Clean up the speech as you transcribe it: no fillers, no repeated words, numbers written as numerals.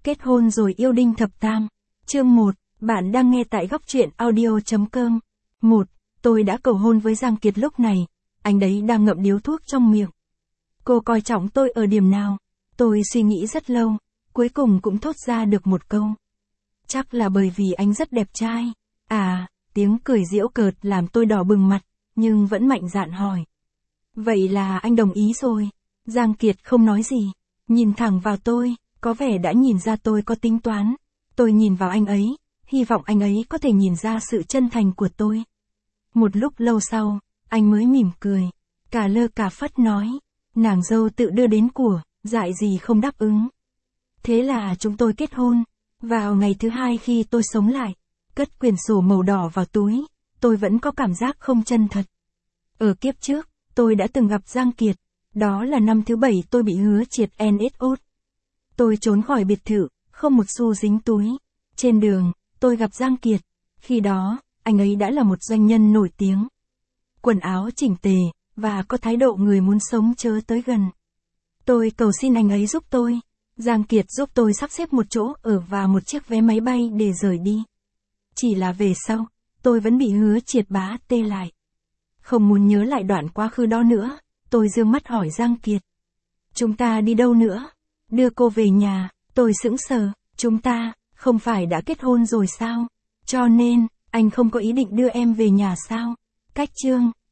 Kết hôn rồi yêu đương thập tam. Chương 1, bạn đang nghe tại góc truyện audio.com. 1. Tôi đã cầu hôn với Giang Kiệt lúc này, anh đấy đang ngậm điếu thuốc trong miệng. Cô coi trọng tôi ở điểm nào? Tôi suy nghĩ rất lâu, cuối cùng cũng thốt ra được một câu. Chắc là bởi vì anh rất đẹp trai. À, tiếng cười giễu cợt làm tôi đỏ bừng mặt, nhưng vẫn mạnh dạn hỏi. Vậy là anh đồng ý rồi. Giang Kiệt không nói gì, nhìn thẳng vào tôi, có vẻ đã nhìn ra tôi có tính toán. Tôi nhìn vào anh ấy, hy vọng anh ấy có thể nhìn ra sự chân thành của tôi. Một lúc lâu sau, anh mới mỉm cười, cả lơ cả phất nói, nàng dâu tự đưa đến của, dại gì không đáp ứng. Thế là chúng tôi kết hôn. Vào ngày thứ hai khi tôi sống lại, cất quyển sổ màu đỏ vào túi, tôi vẫn có cảm giác không chân thật. Ở kiếp trước, tôi đã từng gặp Giang Kiệt, đó là năm thứ 7 tôi bị hứa triệt NSO. Tôi trốn khỏi biệt thự, không một xu dính túi. Trên đường, tôi gặp Giang Kiệt. Khi đó, anh ấy đã là một doanh nhân nổi tiếng. Quần áo chỉnh tề, và có thái độ người muốn sống chớ tới gần. Tôi cầu xin anh ấy giúp tôi. Giang Kiệt giúp tôi sắp xếp một chỗ ở và một chiếc vé máy bay để rời đi. Chỉ là về sau, tôi vẫn bị hứa triệt bá tê lại. Không muốn nhớ lại đoạn quá khứ đó nữa, tôi dương mắt hỏi Giang Kiệt. Chúng ta đi đâu nữa? Đưa cô về nhà. Tôi sững sờ, chúng ta, không phải đã kết hôn rồi sao? Cho nên, anh không có ý định đưa em về nhà sao? Cách chương.